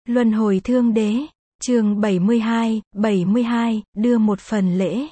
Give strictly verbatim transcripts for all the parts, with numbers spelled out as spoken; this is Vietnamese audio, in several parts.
Luân hồi thương đế, chương bảy mươi hai, bảy mươi hai, đưa một phần lễ.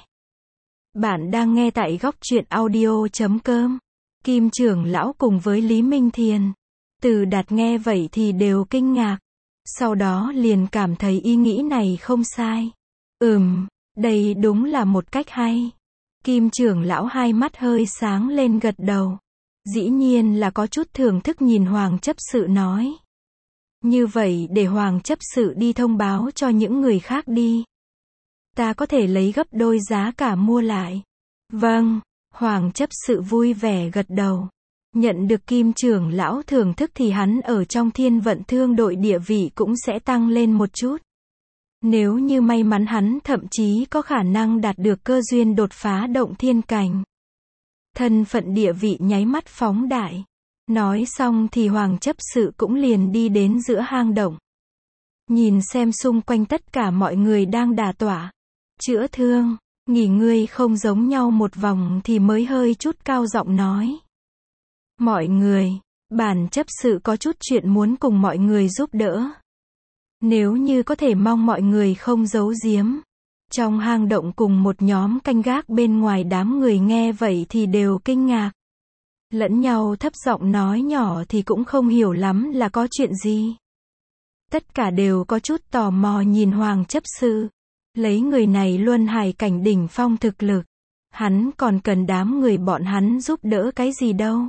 Bạn đang nghe tại góc truyện audio chấm com. Kim trưởng lão cùng với Lý Minh Thiền. Từ Đạt nghe vậy thì đều kinh ngạc. Sau đó liền cảm thấy ý nghĩ này không sai. Ừm, đây đúng là một cách hay. Kim trưởng lão hai mắt hơi sáng lên gật đầu. Dĩ nhiên là có chút thưởng thức nhìn Hoàng chấp sự nói. Như vậy để Hoàng chấp sự đi thông báo cho những người khác đi. Ta có thể lấy gấp đôi giá cả mua lại. Vâng, Hoàng chấp sự vui vẻ gật đầu. Nhận được Kim trưởng lão thưởng thức thì hắn ở trong Thiên Vận Thương đội địa vị cũng sẽ tăng lên một chút. Nếu như may mắn hắn thậm chí có khả năng đạt được cơ duyên đột phá động thiên cảnh. Thân phận địa vị nháy mắt phóng đại. Nói xong thì Hoàng chấp sự cũng liền đi đến giữa hang động. Nhìn xem xung quanh tất cả mọi người đang đả tọa, chữa thương, nghỉ ngơi không giống nhau một vòng thì mới hơi chút cao giọng nói. Mọi người, bản chấp sự có chút chuyện muốn cùng mọi người giúp đỡ. Nếu như có thể mong mọi người không giấu giếm. Trong hang động cùng một nhóm canh gác bên ngoài đám người nghe vậy thì đều kinh ngạc. Lẫn nhau thấp giọng nói nhỏ thì cũng không hiểu lắm là có chuyện gì. Tất cả đều có chút tò mò nhìn Hoàng chấp sự. Lấy người này luân hải cảnh đỉnh phong thực lực. Hắn còn cần đám người bọn hắn giúp đỡ cái gì đâu.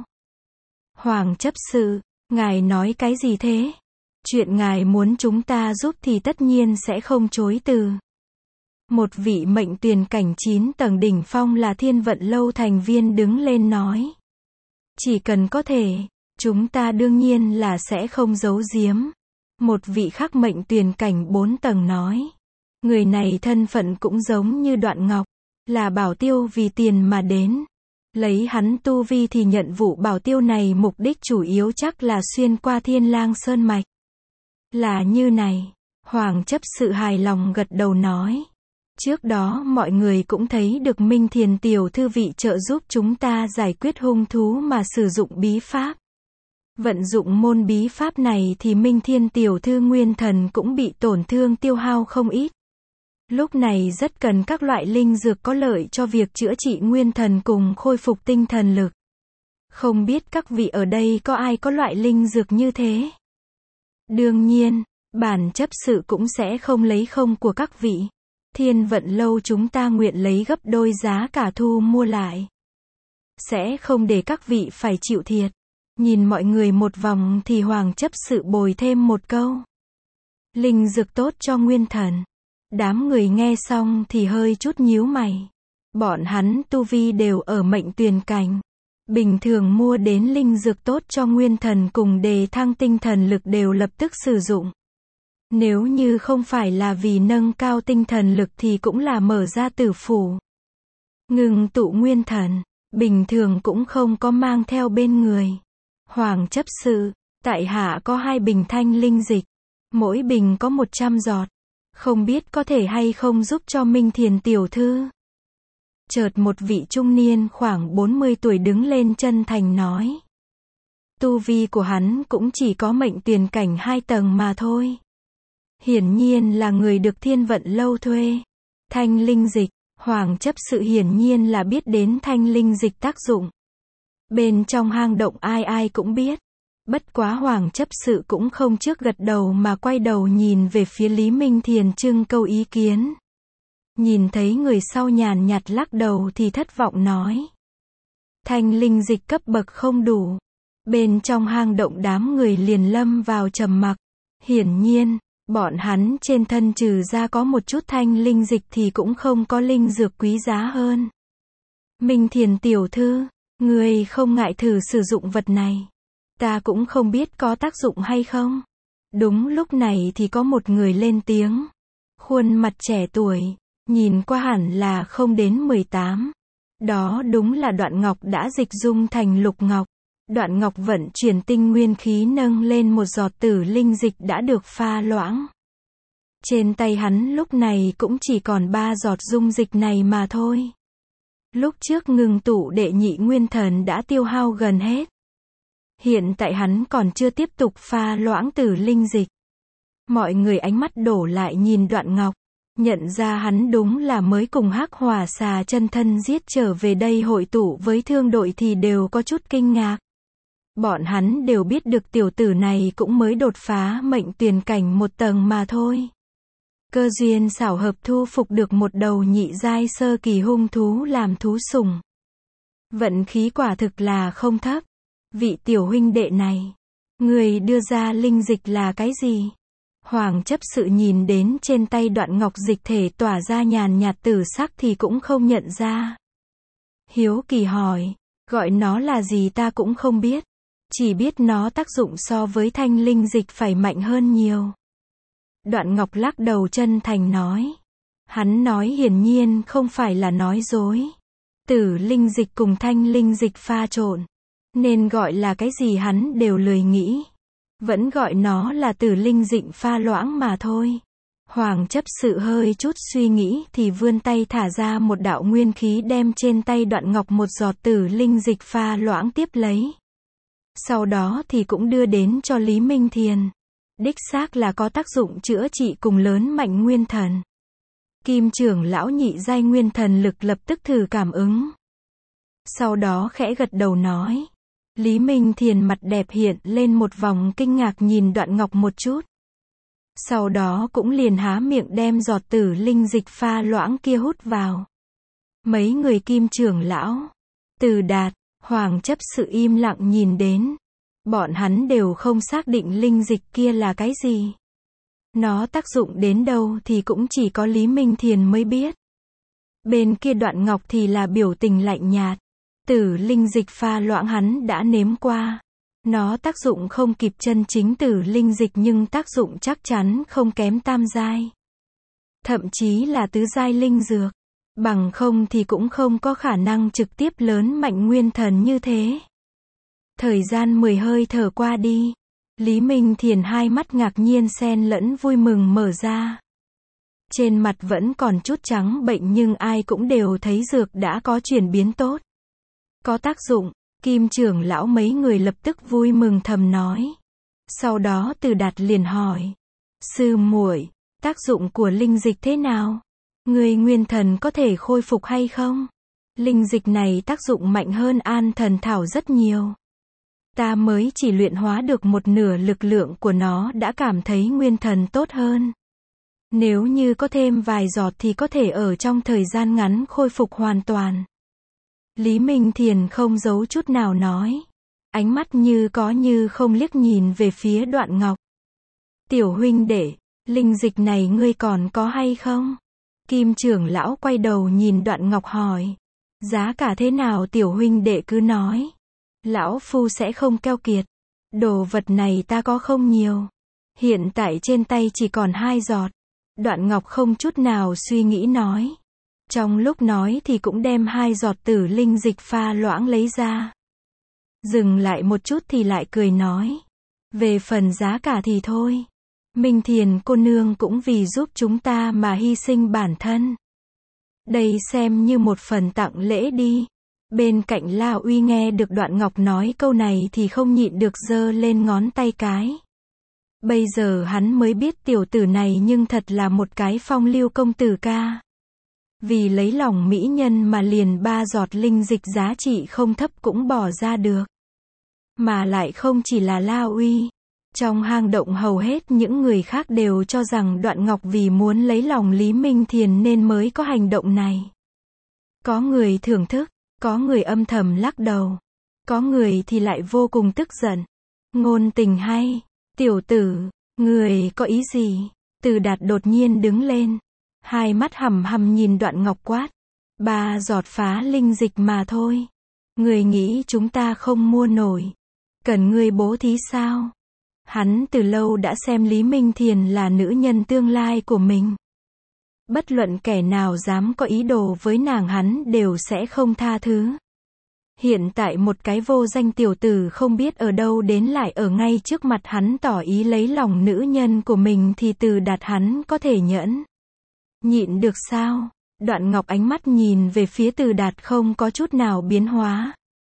Hoàng chấp sự, ngài nói cái gì thế? Chuyện ngài muốn chúng ta giúp thì tất nhiên sẽ không chối từ. Một vị mệnh tuyền cảnh chín tầng đỉnh phong là Thiên Vận lâu thành viên đứng lên nói. Chỉ cần có thể, chúng ta đương nhiên là sẽ không giấu giếm. Một vị khác mệnh tuyền cảnh bốn tầng nói. Người này thân phận cũng giống như Đoạn Ngọc, là bảo tiêu vì tiền mà đến. Lấy hắn tu vi thì nhận vụ bảo tiêu này mục đích chủ yếu chắc là xuyên qua Thiên Lang Sơn Mạch. Là như này, Hoàng chấp sự hài lòng gật đầu nói. Trước đó mọi người cũng thấy được Minh Thiền tiểu thư vị trợ giúp chúng ta giải quyết hung thú mà sử dụng bí pháp. Vận dụng môn bí pháp này thì Minh Thiên tiểu thư nguyên thần cũng bị tổn thương tiêu hao không ít. Lúc này rất cần các loại linh dược có lợi cho việc chữa trị nguyên thần cùng khôi phục tinh thần lực. Không biết các vị ở đây có ai có loại linh dược như thế? Đương nhiên, bản chấp sự cũng sẽ không lấy không của các vị. Thiên Vận lâu chúng ta nguyện lấy gấp đôi giá cả thu mua lại. Sẽ không để các vị phải chịu thiệt. Nhìn mọi người một vòng thì Hoàng chấp sự bồi thêm một câu. Linh dược tốt cho nguyên thần. Đám người nghe xong thì hơi chút nhíu mày. Bọn hắn tu vi đều ở mệnh tuyền cảnh. Bình thường mua đến linh dược tốt cho nguyên thần cùng đề thăng tinh thần lực đều lập tức sử dụng. Nếu như không phải là vì nâng cao tinh thần lực thì cũng là mở ra tử phủ. Ngừng tụ nguyên thần, bình thường cũng không có mang theo bên người. Hoàng chấp sự, tại hạ có hai bình thanh linh dịch. Mỗi bình có một trăm giọt. Không biết có thể hay không giúp cho Minh Thiền tiểu thư. Chợt một vị trung niên khoảng bốn mươi tuổi đứng lên chân thành nói. Tu vi của hắn cũng chỉ có mệnh tuyền cảnh hai tầng mà thôi. Hiển nhiên là người được Thiên Vận lâu thuê. Thanh linh dịch, Hoàng chấp sự hiển nhiên là biết đến thanh linh dịch tác dụng. Bên trong hang động ai ai cũng biết. Bất quá Hoàng chấp sự cũng không trước gật đầu mà quay đầu nhìn về phía Lý Minh Thiền trưng câu ý kiến. Nhìn thấy người sau nhàn nhạt lắc đầu thì thất vọng nói. Thanh linh dịch cấp bậc không đủ. Bên trong hang động đám người liền lâm vào trầm mặc. Hiển nhiên, bọn hắn trên thân trừ ra có một chút thanh linh dịch thì cũng không có linh dược quý giá hơn. Minh Thiền tiểu thư, người không ngại thử sử dụng vật này. Ta cũng không biết có tác dụng hay không. Đúng lúc này thì có một người lên tiếng. Khuôn mặt trẻ tuổi, nhìn qua hẳn là không đến mười tám. Đó đúng là Đoạn Ngọc đã dịch dung thành Lục Ngọc. Đoạn Ngọc vận chuyển tinh nguyên khí nâng lên một giọt tử linh dịch đã được pha loãng. Trên tay hắn lúc này cũng chỉ còn ba giọt dung dịch này mà thôi. Lúc trước ngừng tụ đệ nhị nguyên thần đã tiêu hao gần hết. Hiện tại hắn còn chưa tiếp tục pha loãng tử linh dịch. Mọi người ánh mắt đổ lại nhìn Đoạn Ngọc. Nhận ra hắn đúng là mới cùng Hắc Hỏa Xà chân thân giết trở về đây hội tụ với thương đội thì đều có chút kinh ngạc. Bọn hắn đều biết được tiểu tử này cũng mới đột phá mệnh tuyền cảnh một tầng mà thôi. Cơ duyên xảo hợp thu phục được một đầu nhị giai sơ kỳ hung thú làm thú sủng. Vận khí quả thực là không thấp. Vị tiểu huynh đệ này, người đưa ra linh dịch là cái gì? Hoàng chấp sự nhìn đến trên tay Đoạn Ngọc dịch thể tỏa ra nhàn nhạt tử sắc thì cũng không nhận ra. Hiếu kỳ hỏi, gọi nó là gì ta cũng không biết. Chỉ biết nó tác dụng so với thanh linh dịch phải mạnh hơn nhiều. Đoạn Ngọc lắc đầu chân thành nói. Hắn nói hiển nhiên không phải là nói dối. Tử linh dịch cùng thanh linh dịch pha trộn. Nên gọi là cái gì hắn đều lười nghĩ. Vẫn gọi nó là tử linh dịch pha loãng mà thôi. Hoàng chấp sự hơi chút suy nghĩ thì vươn tay thả ra một đạo nguyên khí đem trên tay Đoạn Ngọc một giọt tử linh dịch pha loãng tiếp lấy. Sau đó thì cũng đưa đến cho Lý Minh Thiền. Đích xác là có tác dụng chữa trị cùng lớn mạnh nguyên thần. Kim trưởng lão nhị giai nguyên thần lực lập tức thử cảm ứng. Sau đó khẽ gật đầu nói. Lý Minh Thiền mặt đẹp hiện lên một vòng kinh ngạc nhìn Đoạn Ngọc một chút. Sau đó cũng liền há miệng đem giọt tử linh dịch pha loãng kia hút vào. Mấy người Kim trưởng lão, Từ Đạt, Hoàng chấp sự im lặng nhìn đến. Bọn hắn đều không xác định linh dịch kia là cái gì. Nó tác dụng đến đâu thì cũng chỉ có Lý Minh Thiền mới biết. Bên kia Đoạn Ngọc thì là biểu tình lạnh nhạt. Tử linh dịch pha loãng hắn đã nếm qua. Nó tác dụng không kịp chân chính tử linh dịch nhưng tác dụng chắc chắn không kém tam giai. Thậm chí là tứ giai linh dược. Bằng không thì cũng không có khả năng trực tiếp lớn mạnh nguyên thần như thế. Thời gian mười hơi thở qua đi. Lý Minh Thiền hai mắt ngạc nhiên xen lẫn vui mừng mở ra. Trên mặt vẫn còn chút trắng bệnh nhưng ai cũng đều thấy dược đã có chuyển biến tốt. Có tác dụng, Kim trưởng lão mấy người lập tức vui mừng thầm nói. Sau đó Từ Đạt liền hỏi. Sư muội, tác dụng của linh dịch thế nào? Người nguyên thần có thể khôi phục hay không? Linh dịch này tác dụng mạnh hơn an thần thảo rất nhiều. Ta mới chỉ luyện hóa được một nửa lực lượng của nó đã cảm thấy nguyên thần tốt hơn. Nếu như có thêm vài giọt thì có thể ở trong thời gian ngắn khôi phục hoàn toàn. Lý Minh Thiền không giấu chút nào nói. Ánh mắt như có như không liếc nhìn về phía Đoạn Ngọc. Tiểu huynh đệ, linh dịch này ngươi còn có hay không? Kim trưởng lão quay đầu nhìn Đoạn Ngọc hỏi. Giá cả thế nào tiểu huynh đệ cứ nói. Lão phu sẽ không keo kiệt. Đồ vật này ta có không nhiều. Hiện tại trên tay chỉ còn hai giọt. Đoạn Ngọc không chút nào suy nghĩ nói. Trong lúc nói thì cũng đem hai giọt tử linh dịch pha loãng lấy ra. Dừng lại một chút thì lại cười nói. Về phần giá cả thì thôi. Minh Thiền cô nương cũng vì giúp chúng ta mà hy sinh bản thân. Đây xem như một phần tặng lễ đi. Bên cạnh La Uy nghe được Đoạn Ngọc nói câu này thì không nhịn được giơ lên ngón tay cái. Bây giờ hắn mới biết tiểu tử này nhưng thật là một cái phong lưu công tử ca. Vì lấy lòng mỹ nhân mà liền ba giọt linh dịch giá trị không thấp cũng bỏ ra được. Mà lại không chỉ là La Uy. Trong hang động hầu hết những người khác đều cho rằng Đoạn Ngọc vì muốn lấy lòng Lý Minh Thiền nên mới có hành động này. Có người thưởng thức, có người âm thầm lắc đầu. Có người thì lại vô cùng tức giận. Ngôn tình hay, tiểu tử, người có ý gì? Từ Đạt đột nhiên đứng lên. Hai mắt hằm hằm nhìn Đoạn Ngọc quát. Ba giọt phá linh dịch mà thôi. Người nghĩ chúng ta không mua nổi. Cần ngươi bố thí sao? Hắn từ lâu đã xem Lý Minh Thiền là nữ nhân tương lai của mình. Bất luận kẻ nào dám có ý đồ với nàng hắn đều sẽ không tha thứ. Hiện tại một cái vô danh tiểu tử không biết ở đâu đến lại ở ngay trước mặt hắn tỏ ý lấy lòng nữ nhân của mình thì Từ Đạt hắn có thể nhẫn. Nhịn được sao? Đoạn Ngọc ánh mắt nhìn về phía Từ Đạt không có chút nào biến hóa.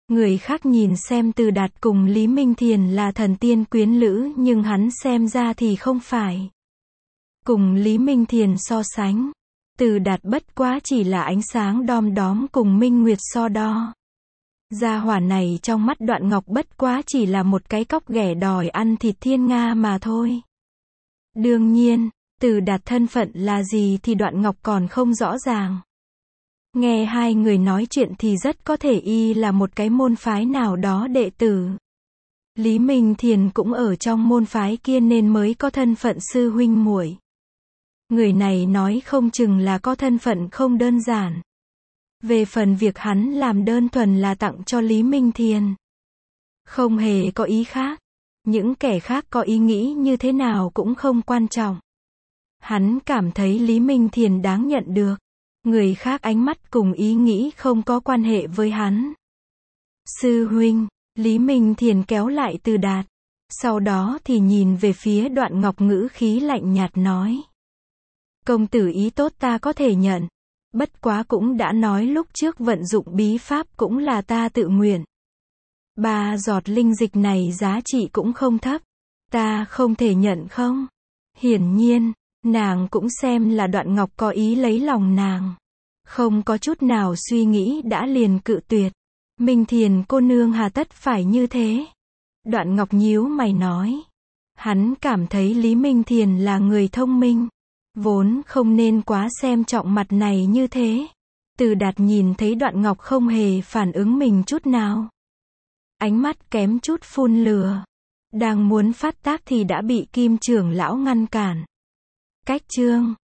Người khác nhìn xem Từ Đạt cùng Lý Minh Thiền là thần tiên quyến lữ nhưng hắn xem ra thì không phải. Cùng Lý Minh Thiền so sánh, Từ Đạt bất quá chỉ là ánh sáng đom đóm cùng Minh Nguyệt so đo. Gia hỏa này trong mắt Đoạn Ngọc bất quá chỉ là một cái cóc ghẻ đòi ăn thịt thiên nga mà thôi. Đương nhiên, Từ Đạt thân phận là gì thì Đoạn Ngọc còn không rõ ràng. Nghe hai người nói chuyện thì rất có thể y là một cái môn phái nào đó đệ tử. Lý Minh Thiền cũng ở trong môn phái kia nên mới có thân phận sư huynh muội. Người này nói không chừng là có thân phận không đơn giản. Về phần việc hắn làm đơn thuần là tặng cho Lý Minh Thiền. Không hề có ý khác. Những kẻ khác có ý nghĩ như thế nào cũng không quan trọng. Hắn cảm thấy Lý Minh Thiền đáng nhận được. Người khác ánh mắt cùng ý nghĩ không có quan hệ với hắn. Sư huynh, Lý Minh Thiền kéo lại Từ Đạt. Sau đó thì nhìn về phía Đoạn Ngọc ngữ khí lạnh nhạt nói. Công tử ý tốt ta có thể nhận. Bất quá cũng đã nói lúc trước vận dụng bí pháp cũng là ta tự nguyện. Ba giọt linh dịch này giá trị cũng không thấp. Ta không thể nhận không? Hiển nhiên, nàng cũng xem là Đoạn Ngọc có ý lấy lòng nàng. Không có chút nào suy nghĩ đã liền cự tuyệt. Minh Thiền cô nương hà tất phải như thế? Đoạn Ngọc nhíu mày nói. Hắn cảm thấy Lý Minh Thiền là người thông minh. Vốn không nên quá xem trọng mặt này như thế. Từ Đạt nhìn thấy Đoạn Ngọc không hề phản ứng mình chút nào. Ánh mắt kém chút phun lửa. Đang muốn phát tác thì đã bị Kim trưởng lão ngăn cản. Cách chương